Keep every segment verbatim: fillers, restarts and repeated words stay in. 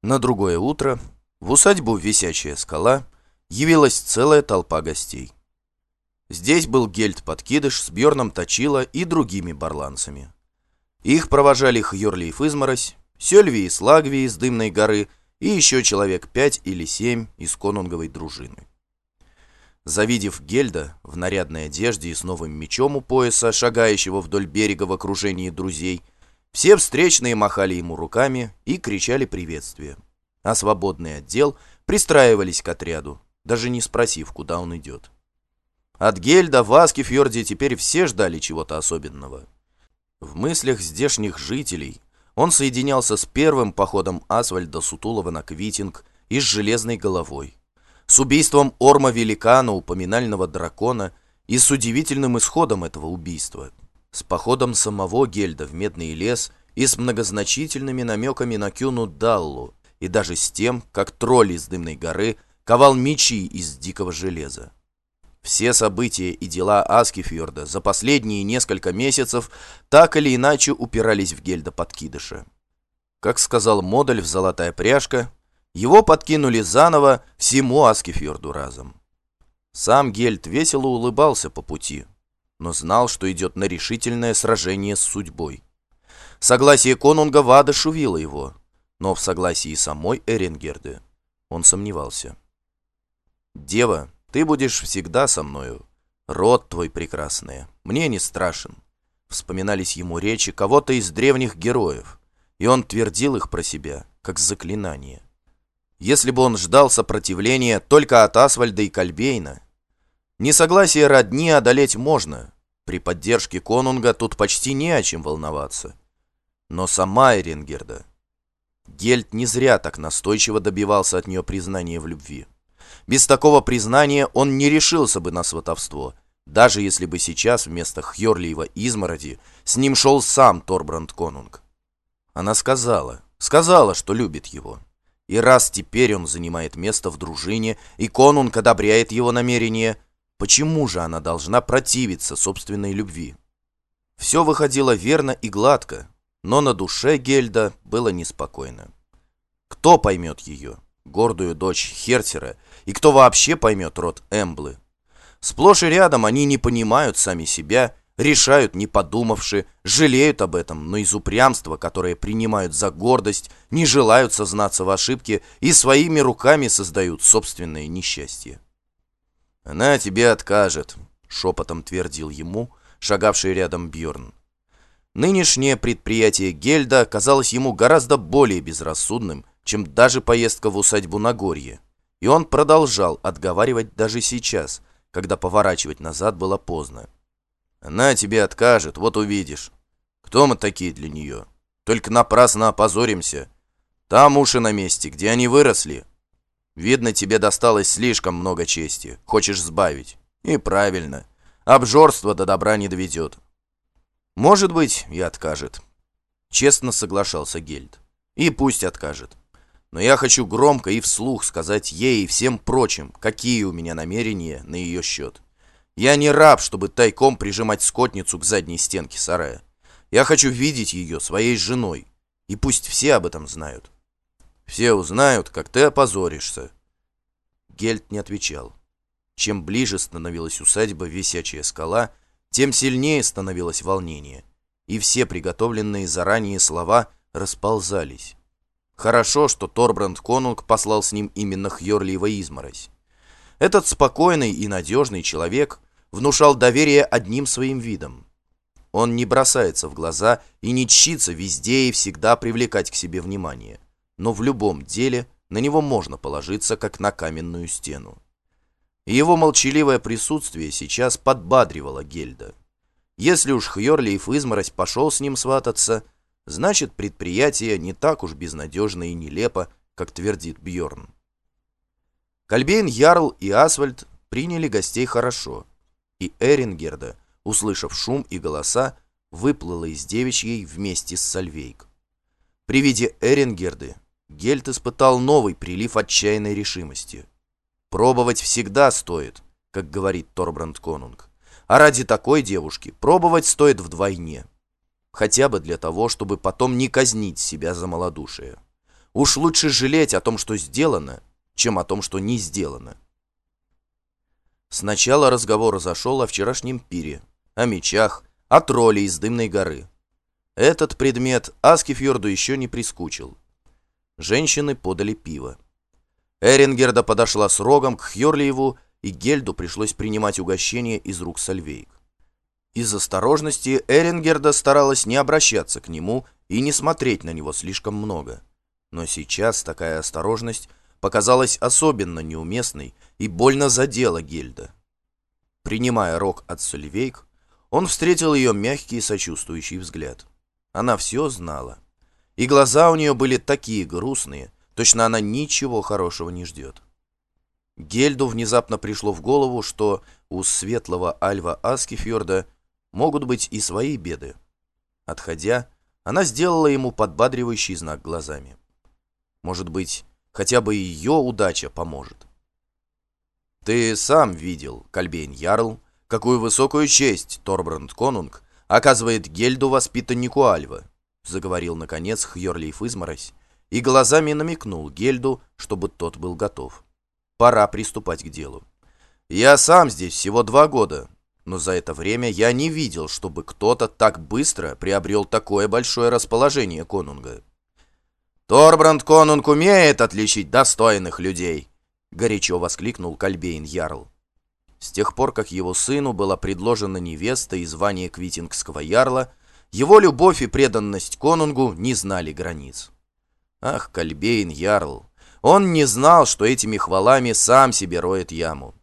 На другое утро в усадьбу «Висячая скала» явилась целая толпа гостей. Здесь был Гельд-подкидыш с Бьорном Точило и другими барланцами. Их провожали Хьорлиф Изморозь, Сёльви и Слагви из Дымной горы и еще человек пять или семь из конунговой дружины. Завидев Гельда в нарядной одежде и с новым мечом у пояса, шагающего вдоль берега в окружении друзей, все встречные махали ему руками и кричали приветствия, а свободный отдел пристраивались к отряду, даже не спросив, куда он идет. От Гельда в Аскифьорде теперь все ждали чего-то особенного. В мыслях здешних жителей он соединялся с первым походом Асвальда Сутулова на Квитинг и с Железной головой, с убийством Орма-великана, упоминального дракона, и с удивительным исходом этого убийства, с походом самого Гельда в Медный лес и с многозначительными намеками на Кюну Даллу, и даже с тем, как тролль из Дымной горы ковал мечи из дикого железа. Все события и дела Аскифьорда за последние несколько месяцев так или иначе упирались в Гельда-подкидыша. Как сказал Модаль в «Золотая пряжка», его подкинули заново всему Аскифьорду разом. Сам Гельд весело улыбался по пути, но знал, что идет на решительное сражение с судьбой. Согласие конунга воодушевило его, но в согласии самой Эренгерды он сомневался. «Дева, ты будешь всегда со мною, род твой прекрасный, мне не страшен», вспоминались ему речи кого-то из древних героев, и он твердил их про себя, как заклинание. Если бы он ждал сопротивления только от Асвальда и Кальбейна, несогласие родни одолеть можно, при поддержке конунга тут почти не о чем волноваться. Но сама Эренгерда... Гельд не зря так настойчиво добивался от нее признания в любви. Без такого признания он не решился бы на сватовство, даже если бы сейчас вместо Хьорлиева Измороди с ним шел сам Торбранд Конунг. Она сказала, сказала, что любит его. И раз теперь он занимает место в дружине, и конунг одобряет его намерения, почему же она должна противиться собственной любви? Все выходило верно и гладко, но на душе Гельда было неспокойно. Кто поймет ее, гордую дочь Хертера, и кто вообще поймет род Эмблы? Сплошь и рядом они не понимают сами себя, решают не подумавши, жалеют об этом, но из упрямства, которое принимают за гордость, не желают сознаться в ошибке и своими руками создают собственное несчастье. «Она тебе откажет», — шепотом твердил ему шагавший рядом Бьорн. Нынешнее предприятие Гельда казалось ему гораздо более безрассудным, чем даже поездка в усадьбу Нагорье, и он продолжал отговаривать даже сейчас, когда поворачивать назад было поздно. «Она тебе откажет, вот увидишь. Кто мы такие для нее? Только напрасно опозоримся. Там уши на месте, где они выросли. Видно, тебе досталось слишком много чести. Хочешь сбавить. И правильно. Обжорство до добра не доведет». «Может быть, и откажет», — честно соглашался Гельд. «И пусть откажет. Но я хочу громко и вслух сказать ей и всем прочим, какие у меня намерения на ее счет. Я не раб, чтобы тайком прижимать скотницу к задней стенке сарая. Я хочу видеть ее своей женой, и пусть все об этом знают. Все узнают, как ты опозоришься». Гельд не отвечал. Чем ближе становилась усадьба «Висячая скала», тем сильнее становилось волнение, и все приготовленные заранее слова расползались. Хорошо, что Торбранд Конунг послал с ним именно Хьорлиева Изморозь. Этот спокойный и надежный человек внушал доверие одним своим видом. Он не бросается в глаза и не тщится везде и всегда привлекать к себе внимание, но в любом деле на него можно положиться, как на каменную стену. И его молчаливое присутствие сейчас подбадривало Гельда. Если уж Хьорлиев Изморозь пошел с ним свататься, значит, предприятие не так уж безнадежно и нелепо, как твердит Бьорн. Кальбейн Ярл и Асвальд приняли гостей хорошо, и Эренгерда, услышав шум и голоса, выплыла из девичьей вместе с Сальвейк. При виде Эренгерды Гельд испытал новый прилив отчаянной решимости. Пробовать всегда стоит, как говорит Торбранд Конунг, а ради такой девушки пробовать стоит вдвойне. Хотя бы для того, чтобы потом не казнить себя за малодушие. Уж лучше жалеть о том, что сделано, чем о том, что не сделано. Сначала разговор зашел о вчерашнем пире, о мечах, о тролле из Дымной горы. Этот предмет Аскифьорду еще не прискучил. Женщины подали пиво. Эрингерда подошла с рогом к Хьорлиеву, и Гельду пришлось принимать угощение из рук Сальвейк. Из осторожности Эрингерда старалась не обращаться к нему и не смотреть на него слишком много. Но сейчас такая осторожность показалась особенно неуместной и больно задела Гельда. Принимая рог от Сальвейк, он встретил ее мягкий и сочувствующий взгляд. Она все знала. И глаза у нее были такие грустные, точно она ничего хорошего не ждет. Гельду внезапно пришло в голову, что у светлого Альва Аскифьорда могут быть и свои беды. Отходя, она сделала ему подбадривающий знак глазами. Может быть, хотя бы ее удача поможет. «Ты сам видел, Кальбейн Ярл, какую высокую честь Торбранд Конунг оказывает Гельду, воспитаннику Альва», — заговорил, наконец, Хьорлиев Изморозь, и глазами намекнул Гельду, чтобы тот был готов. Пора приступать к делу. «Я сам здесь всего два года, но за это время я не видел, чтобы кто-то так быстро приобрел такое большое расположение конунга. Торбранд Конунг умеет отличить достойных людей», — горячо воскликнул Кальбейн Ярл. С тех пор, как его сыну была предложена невеста и звание квитингского ярла, его любовь и преданность конунгу не знали границ. Ах, Кальбейн Ярл, он не знал, что этими хвалами сам себе роет яму.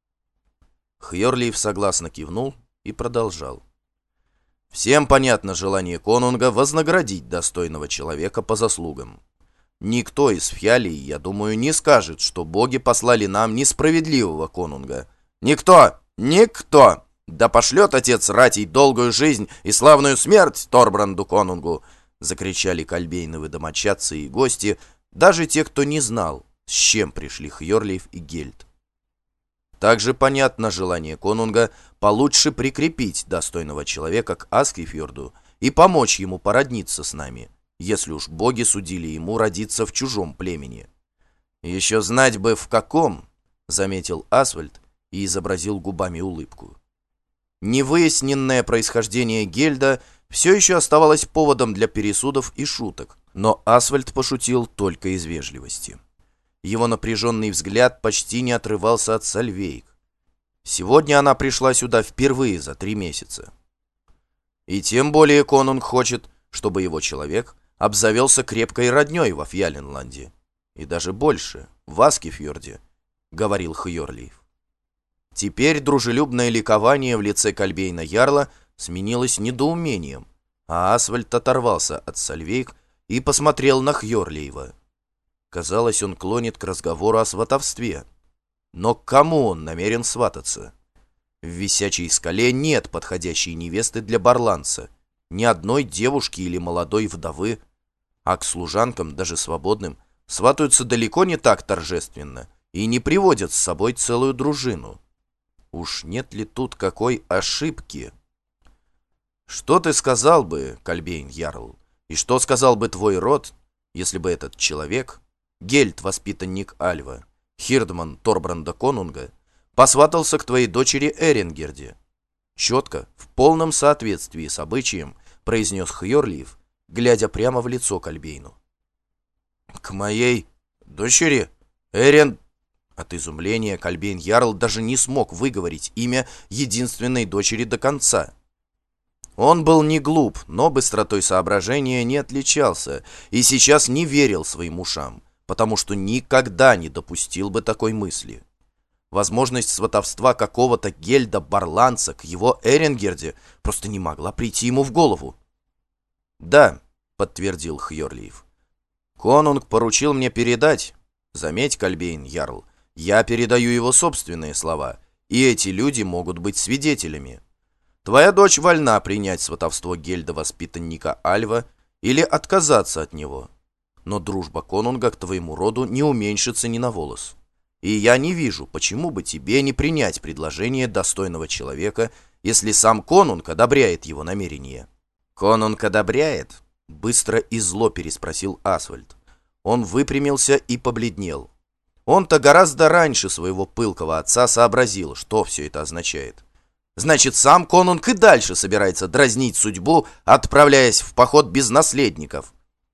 Хьорлиев согласно кивнул и продолжал. Всем понятно желание конунга вознаградить достойного человека по заслугам. Никто из фьялей, я думаю, не скажет, что боги послали нам несправедливого конунга. Никто! Никто! Да пошлет отец ратей долгую жизнь и славную смерть Торбранду конунгу! Закричали Кальбейновы домочадцы и гости, даже те, кто не знал, с чем пришли Хьорлиев и Гельд. Также понятно желание конунга получше прикрепить достойного человека к Аскифьорду и помочь ему породниться с нами, если уж боги судили ему родиться в чужом племени. «Еще знать бы в каком», — заметил Асвальд и изобразил губами улыбку. Невыясненное происхождение Гельда все еще оставалось поводом для пересудов и шуток, но Асвальд пошутил только из вежливости. Его напряженный взгляд почти не отрывался от Сальвейк. Сегодня она пришла сюда впервые за три месяца. И тем более конунг хочет, чтобы его человек обзавелся крепкой родней во Фьяленланде. И даже больше, в Аскифьорде, — говорил Хьорлиев. Теперь дружелюбное ликование в лице Кальбейна Ярла сменилось недоумением, а Асвальд оторвался от Сальвейк и посмотрел на Хьорлиева. Казалось, он клонит к разговору о сватовстве. Но к кому он намерен свататься? В Висячей скале нет подходящей невесты для барланца, ни одной девушки или молодой вдовы, а к служанкам, даже свободным, сватаются далеко не так торжественно и не приводят с собой целую дружину. Уж нет ли тут какой ошибки? Что ты сказал бы, Кальбейн Ярл, и что сказал бы твой род, если бы этот человек, Гельд, воспитанник Альва, Хирдман Торбранда конунга, посватался к твоей дочери Эрингерде? Четко, в полном соответствии с обычаем, произнес Хьорлиев, глядя прямо в лицо Кальбейну. К моей дочери Эрин... От изумления Кальбейн Ярл даже не смог выговорить имя единственной дочери до конца. Он был не глуп, но быстротой соображения не отличался и сейчас не верил своим ушам, потому что никогда не допустил бы такой мысли. Возможность сватовства какого-то Гельда-барланца к его Эрингерде просто не могла прийти ему в голову. «Да», — подтвердил Хьорлиев, — «конунг поручил мне передать, заметь, Кальбейн Ярл, я передаю его собственные слова, и эти люди могут быть свидетелями. Твоя дочь вольна принять сватовство Гельда-воспитанника Альва или отказаться от него, но дружба конунга к твоему роду не уменьшится ни на волос. И я не вижу, почему бы тебе не принять предложение достойного человека, если сам конунг одобряет его намерение». «Конунг одобряет?» — быстро и зло переспросил Асвальд. Он выпрямился и побледнел. Он-то гораздо раньше своего пылкого отца сообразил, что все это означает. Значит, сам конунг и дальше собирается дразнить судьбу, отправляясь в поход без наследников.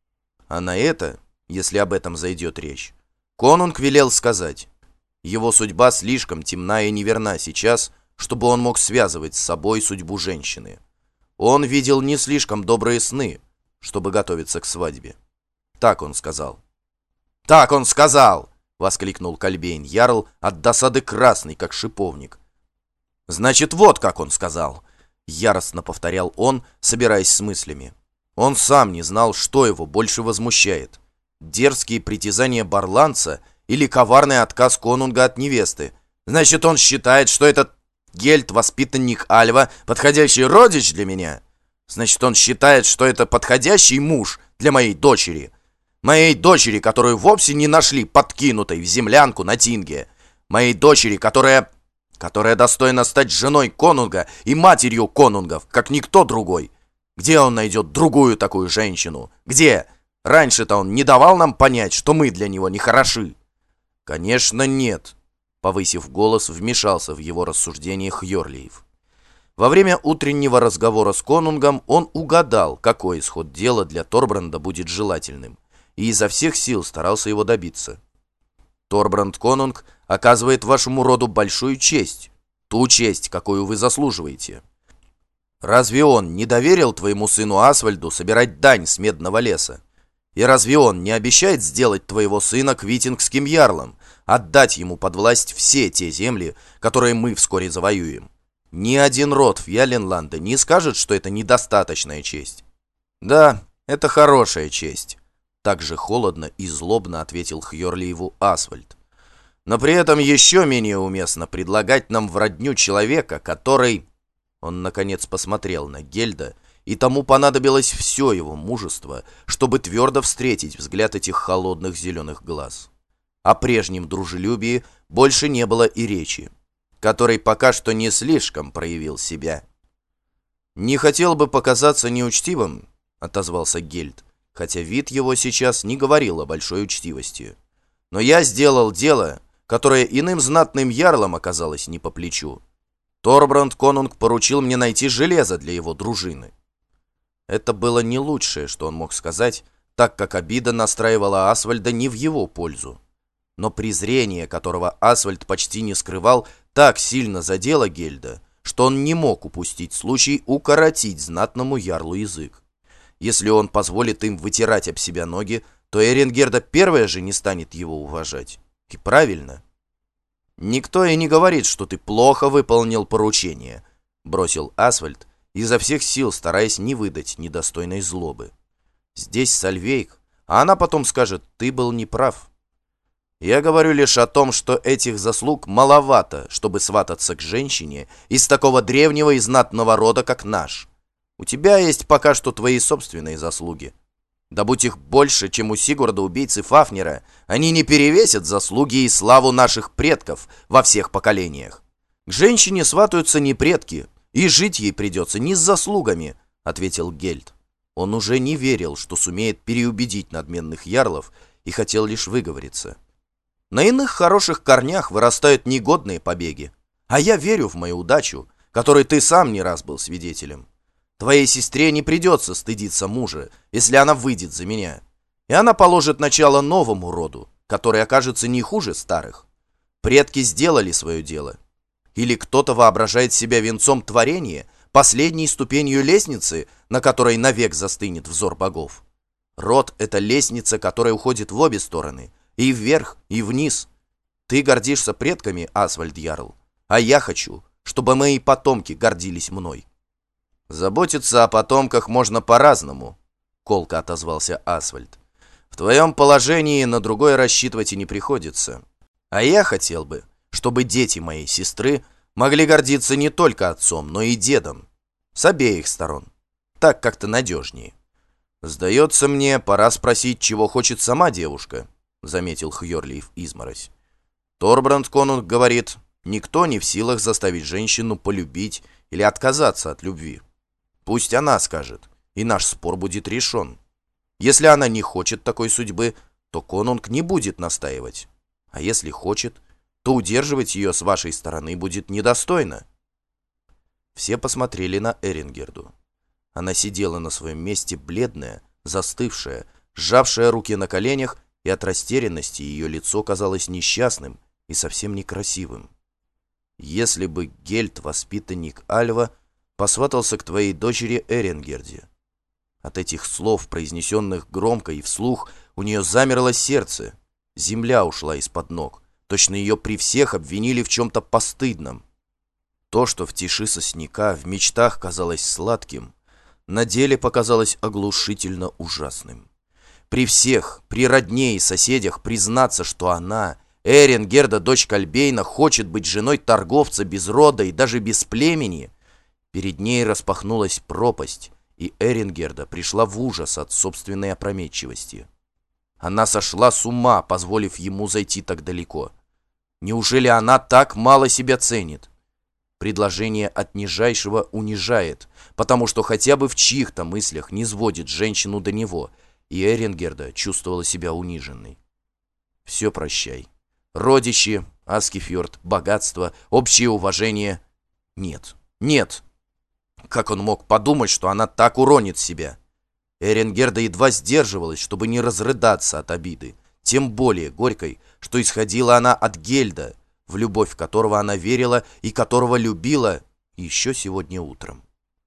А на это, если об этом зайдет речь, конунг велел сказать: его судьба слишком темна и неверна сейчас, чтобы он мог связывать с собой судьбу женщины. Он видел не слишком добрые сны, чтобы готовиться к свадьбе. Так он сказал. «Так он сказал!» — воскликнул Кальбейн Ярл, от досады красный, как шиповник. «Значит, вот как он сказал!» — яростно повторял он, собираясь с мыслями. Он сам не знал, что его больше возмущает: дерзкие притязания барланца или коварный отказ конунга от невесты. Значит, он считает, что этот Гельт, воспитанник Альва, подходящий родич для меня. Значит, он считает, что это подходящий муж для моей дочери. Моей дочери, которую вовсе не нашли подкинутой в землянку на Тинге. Моей дочери, которая... которая достойна стать женой конунга и матерью конунгов, как никто другой. Где он найдет другую такую женщину? Где? Раньше-то он не давал нам понять, что мы для него не хороши. Конечно, нет. Повысив голос, вмешался в его рассуждение Хьорлиев. Во время утреннего разговора с конунгом он угадал, какой исход дела для Торбранда будет желательным, и изо всех сил старался его добиться. Торбранд конунг оказывает вашему роду большую честь, ту честь, какую вы заслуживаете. Разве он не доверил твоему сыну Асвальду собирать дань с Медного леса? И разве он не обещает сделать твоего сына квитингским ярлом, отдать ему под власть все те земли, которые мы вскоре завоюем? Ни один род в Ялленланде не скажет, что это недостаточная честь. Да, это хорошая честь, так же холодно и злобно ответил Хьорлиеву Асвальд. Но при этом еще менее уместно предлагать нам в родню человека, который... Он, наконец, посмотрел на Гельда, и тому понадобилось все его мужество, чтобы твердо встретить взгляд этих холодных зеленых глаз. О прежнем дружелюбии больше не было и речи, который пока что не слишком проявил себя. «Не хотел бы показаться неучтивым», — отозвался Гельд, хотя вид его сейчас не говорил о большой учтивости. «Но я сделал дело, которое иным знатным ярлам оказалось не по плечу. Торбранд конунг поручил мне найти железо для его дружины». Это было не лучшее, что он мог сказать, так как обида настраивала Асвальда не в его пользу. Но презрение, которого Асвальд почти не скрывал, так сильно задело Гельда, что он не мог упустить случай укоротить знатному ярлу язык. Если он позволит им вытирать об себя ноги, то Эренгерда первая же не станет его уважать. И правильно. «Никто и не говорит, что ты плохо выполнил поручение», — бросил Асвальд, изо всех сил стараясь не выдать недостойной злобы. «Здесь Сальвейк, а она потом скажет: ты был неправ. Я говорю лишь о том, что этих заслуг маловато, чтобы свататься к женщине из такого древнего и знатного рода, как наш. У тебя есть пока что твои собственные заслуги. Да будь их больше, чем у Сигурда, убийцы Фафнера, они не перевесят заслуги и славу наших предков во всех поколениях. К женщине сватаются не предки, и жить ей придется не с заслугами», — ответил Гельд. Он уже не верил, что сумеет переубедить надменных ярлов, и хотел лишь выговориться. «На иных хороших корнях вырастают негодные побеги, а я верю в мою удачу, которой ты сам не раз был свидетелем. Твоей сестре не придется стыдиться мужа, если она выйдет за меня, и она положит начало новому роду, который окажется не хуже старых. Предки сделали свое дело. Или кто-то воображает себя венцом творения, последней ступенью лестницы, на которой навек застынет взор богов. Род — это лестница, которая уходит в обе стороны, и вверх, и вниз. Ты гордишься предками, Асвальд Ярл, а я хочу, чтобы мои потомки гордились мной». «Заботиться о потомках можно по-разному», — колко отозвался Асвальд. «В твоем положении на другое рассчитывать и не приходится. А я хотел бы, чтобы дети моей сестры могли гордиться не только отцом, но и дедом. С обеих сторон. Так как-то надежнее. Сдается мне, пора спросить, чего хочет сама девушка», — заметил Хьорлиев изморозь. «Торбранд конунг говорит, никто не в силах заставить женщину полюбить или отказаться от любви. Пусть она скажет, и наш спор будет решен. Если она не хочет такой судьбы, то конунг не будет настаивать. А если хочет, то удерживать ее с вашей стороны будет недостойно. Все посмотрели на Эрингерду. Она сидела на своем месте бледная, застывшая, сжавшая руки на коленях, и от растерянности ее лицо казалось несчастным и совсем некрасивым. Если бы Гельд, воспитанник Альва, посватался к твоей дочери Эрингерде. От этих слов, произнесенных громко и вслух, у нее замерло сердце. Земля ушла из-под ног. Точно ее при всех обвинили в чем-то постыдном. То, что в тиши сосняка в мечтах казалось сладким, на деле показалось оглушительно ужасным. При всех, при родне и соседях признаться, что она, Эрингерда, дочь Кальбейна, хочет быть женой торговца без рода и даже без племени, перед ней распахнулась пропасть, и Эрингерда пришла в ужас от собственной опрометчивости. Она сошла с ума, позволив ему зайти так далеко. Неужели она так мало себя ценит? Предложение от нижайшего унижает, потому что хотя бы в чьих-то мыслях не сводит женщину до него, и Эрингерда чувствовала себя униженной. Все прощай. Родичи, Аскефьорд, богатство, общее уважение. Нет, нет. Как он мог подумать, что она так уронит себя? Эрингерда едва сдерживалась, чтобы не разрыдаться от обиды, тем более горькой, что исходила она от Гельда, в любовь которого она верила и которого любила еще сегодня утром.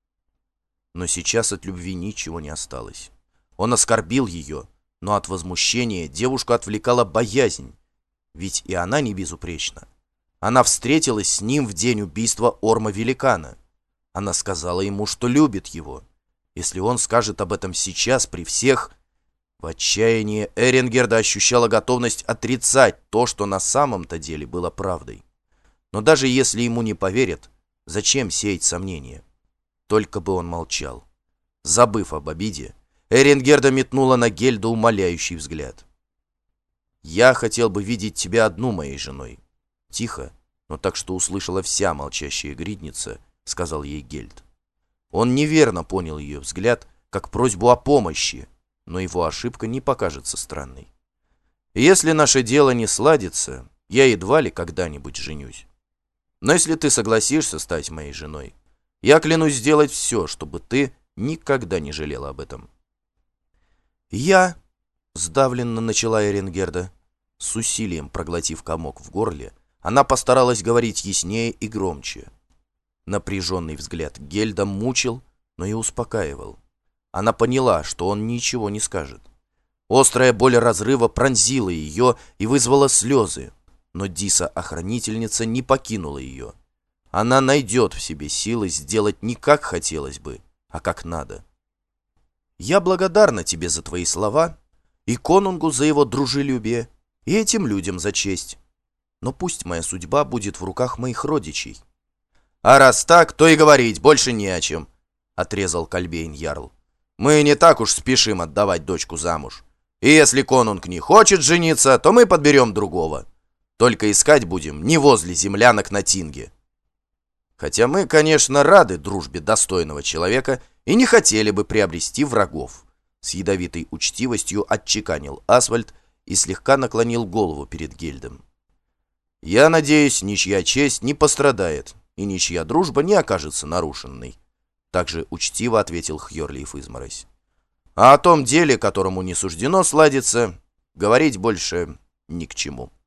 Но сейчас от любви ничего не осталось. Он оскорбил ее, но от возмущения девушку отвлекала боязнь, ведь и она не безупречна. Она встретилась с ним в день убийства Орма-великана. Она сказала ему, что любит его. Если он скажет об этом сейчас при всех... В отчаянии Эрингерда ощущала готовность отрицать то, что на самом-то деле было правдой. Но даже если ему не поверят, зачем сеять сомнения? Только бы он молчал. Забыв об обиде, Эрингерда метнула на Гельда умоляющий взгляд. «Я хотел бы видеть тебя одну моей женой». Тихо, но так, что услышала вся молчащая гридница, сказал ей Гельд. Он неверно понял ее взгляд, как просьбу о помощи, но его ошибка не покажется странной. «Если наше дело не сладится, я едва ли когда-нибудь женюсь. Но если ты согласишься стать моей женой, я клянусь сделать все, чтобы ты никогда не жалела об этом». «Я...» — сдавленно начала Эрингерда. С усилием проглотив комок в горле, она постаралась говорить яснее и громче. Напряженный взгляд Гельда мучил, но и успокаивал. Она поняла, что он ничего не скажет. Острая боль разрыва пронзила ее и вызвала слезы, но Диса-охранительница не покинула ее. Она найдет в себе силы сделать не как хотелось бы, а как надо. «Я благодарна тебе за твои слова, и конунгу за его дружелюбие, и этим людям за честь. Но пусть моя судьба будет в руках моих родичей». «А раз так, то и говорить больше не о чем», — отрезал Кальбейн-ярл. «Мы не так уж спешим отдавать дочку замуж. И если конунг не хочет жениться, то мы подберем другого. Только искать будем не возле землянок на Тинге. Хотя мы, конечно, рады дружбе достойного человека и не хотели бы приобрести врагов», — с ядовитой учтивостью отчеканил Асвальд и слегка наклонил голову перед Гельдом. «Я надеюсь, ничья честь не пострадает, и ничья дружба не окажется нарушенной», — также учтиво ответил Хьорлиф Изморозь. «А о том деле, которому не суждено сладиться, говорить больше ни к чему».